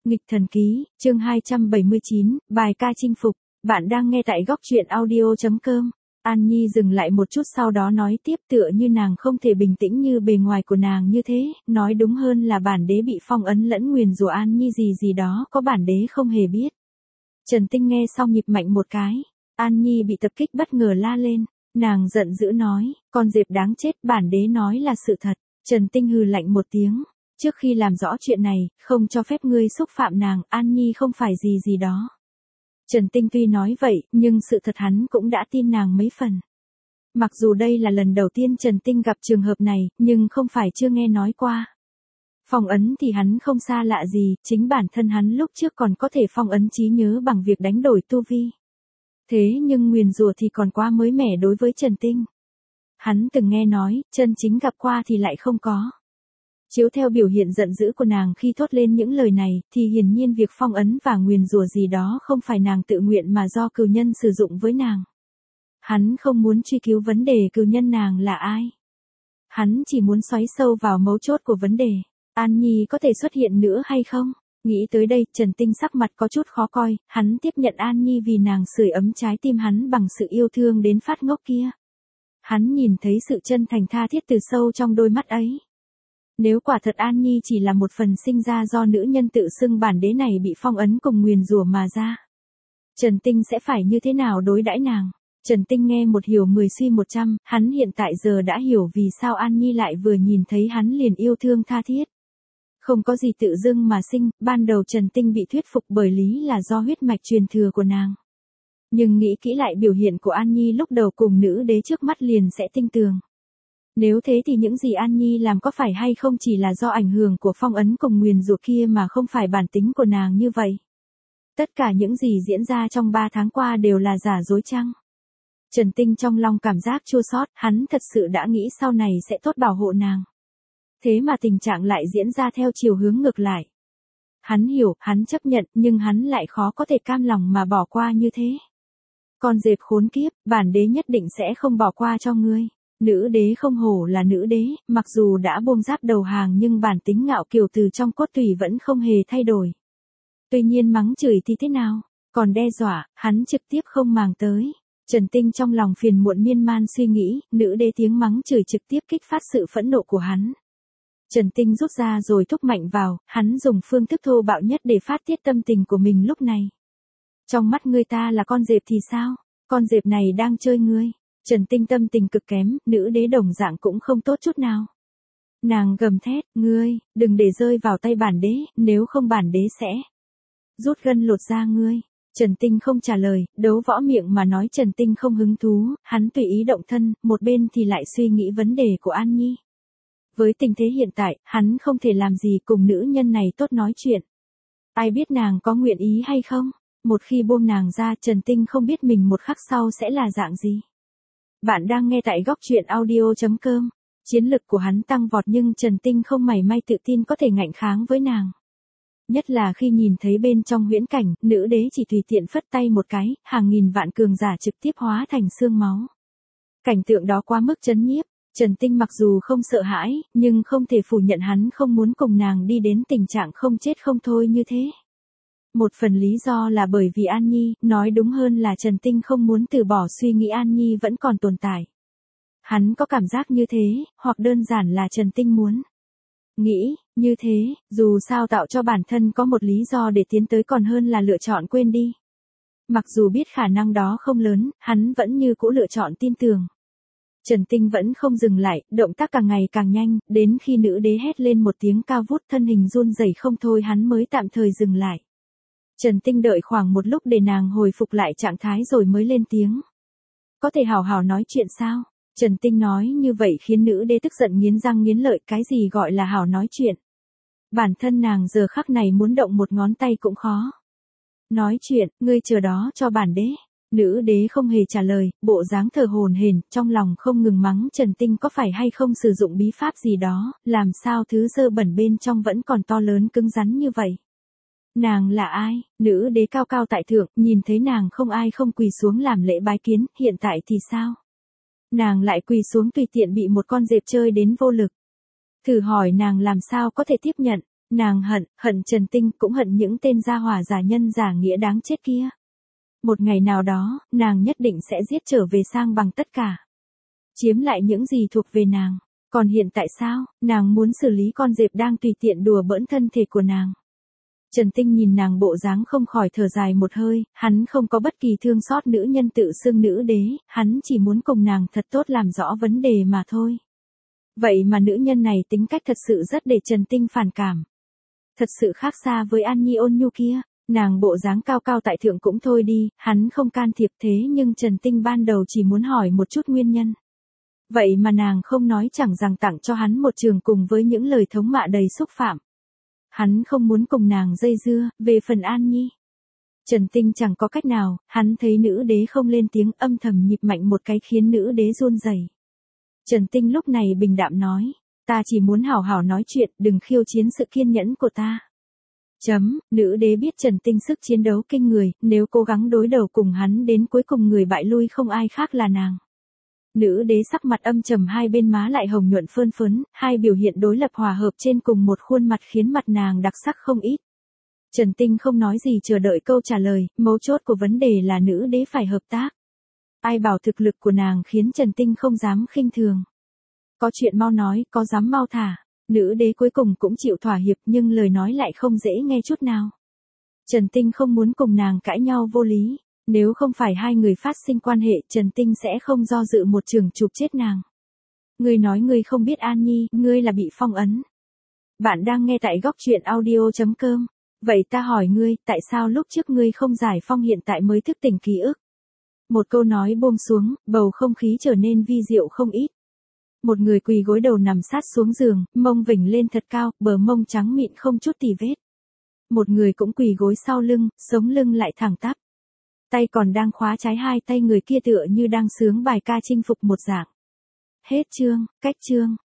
Nghịch thần ký, chương 279, bài ca chinh phục. Bạn đang nghe tại góc truyện audio.com. An Nhi dừng lại một chút sau đó nói tiếp, tựa như nàng không thể bình tĩnh như bề ngoài của nàng như thế, nói đúng hơn là bản đế bị phong ấn lẫn nguyền rủa. An Nhi gì gì đó có bản đế không hề biết. Trần Tinh nghe xong nhịp mạnh một cái. An Nhi bị tập kích bất ngờ la lên. Nàng giận dữ nói, con dẹp đáng chết, bản đế nói là sự thật. Trần Tinh hừ lạnh một tiếng. Trước khi làm rõ chuyện này, không cho phép ngươi xúc phạm nàng. An Nhi không phải gì gì đó. Trần Tinh tuy nói vậy, nhưng sự thật hắn cũng đã tin nàng mấy phần. Mặc dù đây là lần đầu tiên Trần Tinh gặp trường hợp này, nhưng không phải chưa nghe nói qua. Phong ấn thì hắn không xa lạ gì, chính bản thân hắn lúc trước còn có thể phong ấn trí nhớ bằng việc đánh đổi tu vi. Thế nhưng nguyền rủa thì còn quá mới mẻ đối với Trần Tinh. Hắn từng nghe nói, chân chính gặp qua thì lại không có. Chiếu theo biểu hiện giận dữ của nàng khi thốt lên những lời này, thì hiển nhiên việc phong ấn và nguyền rủa gì đó không phải nàng tự nguyện mà do cừu nhân sử dụng với nàng. Hắn không muốn truy cứu vấn đề cừu nhân nàng là ai. Hắn chỉ muốn xoáy sâu vào mấu chốt của vấn đề. An Nhi có thể xuất hiện nữa hay không? Nghĩ tới đây, Trần Tinh sắc mặt có chút khó coi, hắn tiếp nhận An Nhi vì nàng sưởi ấm trái tim hắn bằng sự yêu thương đến phát ngốc kia. Hắn nhìn thấy sự chân thành tha thiết từ sâu trong đôi mắt ấy. Nếu quả thật An Nhi chỉ là một phần sinh ra do nữ nhân tự xưng bản đế này bị phong ấn cùng nguyền rủa mà ra, Trần Tinh sẽ phải như thế nào đối đãi nàng? Trần Tinh nghe một hiểu 10 suy 100, hắn hiện tại giờ đã hiểu vì sao An Nhi lại vừa nhìn thấy hắn liền yêu thương tha thiết. Không có gì tự dưng mà sinh, ban đầu Trần Tinh bị thuyết phục bởi lý là do huyết mạch truyền thừa của nàng. Nhưng nghĩ kỹ lại biểu hiện của An Nhi lúc đầu cùng nữ đế trước mắt liền sẽ tinh tường. Nếu thế thì những gì An Nhi làm có phải hay không chỉ là do ảnh hưởng của phong ấn cùng nguyền rủa kia mà không phải bản tính của nàng như vậy? Tất cả những gì diễn ra trong 3 tháng qua đều là giả dối chăng? Trần Tinh trong lòng cảm giác chua xót, hắn thật sự đã nghĩ sau này sẽ tốt bảo hộ nàng. Thế mà tình trạng lại diễn ra theo chiều hướng ngược lại. Hắn hiểu, hắn chấp nhận, nhưng hắn lại khó có thể cam lòng mà bỏ qua như thế. Con dẹp khốn kiếp, bản đế nhất định sẽ không bỏ qua cho ngươi. Nữ đế không hổ là nữ đế, mặc dù đã buông giáp đầu hàng nhưng bản tính ngạo kiều từ trong cốt tủy vẫn không hề thay đổi. Tuy nhiên mắng chửi thì thế nào, còn đe dọa, hắn trực tiếp không màng tới. Trần Tinh trong lòng phiền muộn miên man suy nghĩ, nữ đế tiếng mắng chửi trực tiếp kích phát sự phẫn nộ của hắn. Trần Tinh rút ra rồi thúc mạnh vào, hắn dùng phương thức thô bạo nhất để phát tiết tâm tình của mình lúc này. Trong mắt ngươi ta là con dẹp thì sao? Con dẹp này đang chơi ngươi. Trần Tinh tâm tình cực kém, nữ đế đồng dạng cũng không tốt chút nào. Nàng gầm thét, ngươi, đừng để rơi vào tay bản đế, nếu không bản đế sẽ rút gân lột da ngươi. Trần Tinh không trả lời, đấu võ miệng mà nói. Trần Tinh không hứng thú, hắn tùy ý động thân, một bên thì lại suy nghĩ vấn đề của An Nhi. Với tình thế hiện tại, hắn không thể làm gì cùng nữ nhân này tốt nói chuyện. Ai biết nàng có nguyện ý hay không? Một khi buông nàng ra, Trần Tinh không biết mình một khắc sau sẽ là dạng gì. Bạn đang nghe tại góc truyện audio.com. Chiến lực của hắn tăng vọt nhưng Trần Tinh không mảy may tự tin có thể ngạnh kháng với nàng. Nhất là khi nhìn thấy bên trong huyễn cảnh, nữ đế chỉ tùy tiện phất tay một cái, hàng nghìn vạn cường giả trực tiếp hóa thành xương máu. Cảnh tượng đó quá mức chấn nhiếp. Trần Tinh mặc dù không sợ hãi, nhưng không thể phủ nhận hắn không muốn cùng nàng đi đến tình trạng không chết không thôi như thế. Một phần lý do là bởi vì An Nhi, nói đúng hơn là Trần Tinh không muốn từ bỏ suy nghĩ An Nhi vẫn còn tồn tại. Hắn có cảm giác như thế, hoặc đơn giản là Trần Tinh muốn nghĩ như thế, dù sao tạo cho bản thân có một lý do để tiến tới còn hơn là lựa chọn quên đi. Mặc dù biết khả năng đó không lớn, hắn vẫn như cũ lựa chọn tin tưởng. Trần Tinh vẫn không dừng lại, động tác càng ngày càng nhanh, đến khi nữ đế hét lên một tiếng cao vút thân hình run rẩy không thôi hắn mới tạm thời dừng lại. Trần Tinh đợi khoảng một lúc để nàng hồi phục lại trạng thái rồi mới lên tiếng. Có thể hào hào nói chuyện sao? Trần Tinh nói như vậy khiến nữ đế tức giận nghiến răng nghiến lợi, cái gì gọi là hào nói chuyện. Bản thân nàng giờ khắc này muốn động một ngón tay cũng khó. Nói chuyện, ngươi chờ đó cho bản đế. Nữ đế không hề trả lời, bộ dáng thờ hổn hển, trong lòng không ngừng mắng Trần Tinh có phải hay không sử dụng bí pháp gì đó, làm sao thứ dơ bẩn bên trong vẫn còn to lớn cứng rắn như vậy. Nàng là ai? Nữ đế cao cao tại thượng, nhìn thấy nàng không ai không quỳ xuống làm lễ bái kiến, hiện tại thì sao? Nàng lại quỳ xuống tùy tiện bị một con dẹp chơi đến vô lực. Thử hỏi nàng làm sao có thể tiếp nhận, Nàng hận Trần Tinh, cũng hận những tên gia hỏa giả nhân giả nghĩa đáng chết kia. Một ngày nào đó, nàng nhất định sẽ giết trở về sang bằng tất cả. Chiếm lại những gì thuộc về nàng. Còn hiện tại sao, nàng muốn xử lý con dẹp đang tùy tiện đùa bỡn thân thể của nàng. Trần Tinh nhìn nàng bộ dáng không khỏi thở dài một hơi, hắn không có bất kỳ thương xót nữ nhân tự xưng nữ đế, hắn chỉ muốn cùng nàng thật tốt làm rõ vấn đề mà thôi. Vậy mà nữ nhân này tính cách thật sự rất để Trần Tinh phản cảm. Thật sự khác xa với An Nhi ôn nhu kia, nàng bộ dáng cao cao tại thượng cũng thôi đi, hắn không can thiệp thế nhưng Trần Tinh ban đầu chỉ muốn hỏi một chút nguyên nhân. Vậy mà nàng không nói chẳng rằng tặng cho hắn một trường cùng với những lời thống mạ đầy xúc phạm. Hắn không muốn cùng nàng dây dưa, về phần An Nhi. Trần Tinh chẳng có cách nào, hắn thấy nữ đế không lên tiếng âm thầm nhịp mạnh một cái khiến nữ đế run rẩy. Trần Tinh lúc này bình đạm nói, ta chỉ muốn hảo hảo nói chuyện, đừng khiêu chiến sự kiên nhẫn của ta. Nữ đế biết Trần Tinh sức chiến đấu kinh người, nếu cố gắng đối đầu cùng hắn đến cuối cùng người bại lui không ai khác là nàng. Nữ đế sắc mặt âm trầm, hai bên má lại hồng nhuận phơn phớn, hai biểu hiện đối lập hòa hợp trên cùng một khuôn mặt khiến mặt nàng đặc sắc không ít. Trần Tinh không nói gì chờ đợi câu trả lời, mấu chốt của vấn đề là nữ đế phải hợp tác. Ai bảo thực lực của nàng khiến Trần Tinh không dám khinh thường. Có chuyện mau nói, có dám mau thả. Nữ đế cuối cùng cũng chịu thỏa hiệp nhưng lời nói lại không dễ nghe chút nào. Trần Tinh không muốn cùng nàng cãi nhau vô lý. Nếu không phải hai người phát sinh quan hệ, Trần Tinh sẽ không do dự một trường chụp chết nàng. Ngươi nói ngươi không biết An Nhi, ngươi là bị phong ấn. Bạn đang nghe tại góc truyện audio.com. Vậy ta hỏi ngươi, tại sao lúc trước ngươi không giải phong hiện tại mới thức tỉnh ký ức? Một câu nói buông xuống, bầu không khí trở nên vi diệu không ít. Một người quỳ gối đầu nằm sát xuống giường, mông vểnh lên thật cao, bờ mông trắng mịn không chút tì vết. Một người cũng quỳ gối sau lưng, sống lưng lại thẳng tắp. Tay còn đang khóa trái, hai tay người kia tựa như đang sướng bài ca chinh phục một dạng. Hết chương, cách chương.